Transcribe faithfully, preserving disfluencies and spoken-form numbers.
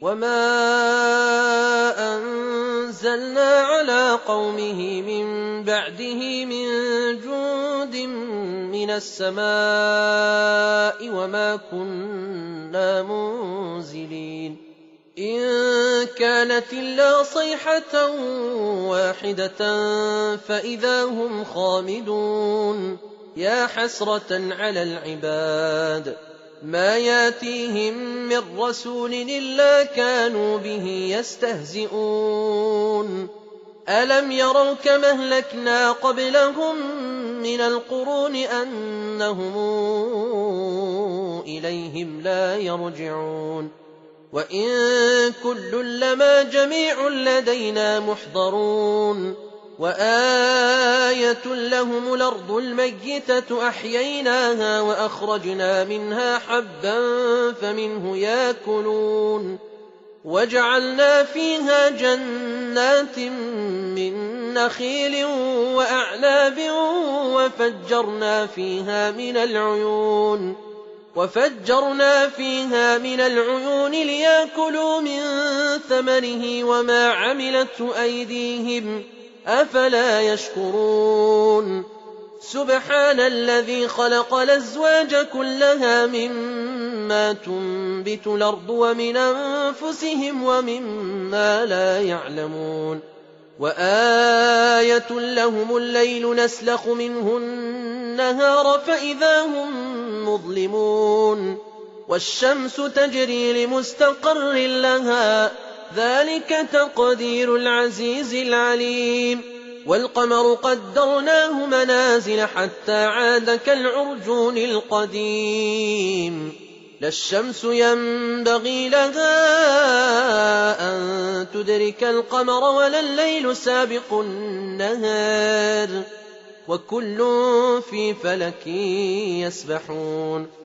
وما أنزلنا على قومه من بعده من جند من السماء وما كنا منزلين إن كانت إلا صيحة واحدة فإذا هم خامدون يا حسرة على العباد ما ياتيهم من رسول إلا كانوا به يستهزئون ألم يروا كما أهلكنا قبلهم من القرون أنهم إليهم لا يرجعون وإن كل لما جميع لدينا محضرون وآية لهم الأرض الميتة أحييناها وأخرجنا منها حبا فمنه يأكلون وجعلنا فيها جنات من نخيل وأعناب وفجرنا فيها من العيون وفجرنا فيها من العيون ليأكلوا من ثمره وما عملته أيديهم أفلا يشكرون سبحان الذي خلق الأزواج كلها مما تنبت الأرض ومن أنفسهم ومما لا يعلمون وآية لهم الليل نسلخ منه النهار فإذا هم مظلمون والشمس تجري لمستقر لها ذلك تقدير العزيز العليم والقمر قدرناه منازل حتى عاد كالعرجون القديم لا الشمس ينبغي لها أن تدرك القمر ولا الليل سابق النهار وكل في فلك يسبحون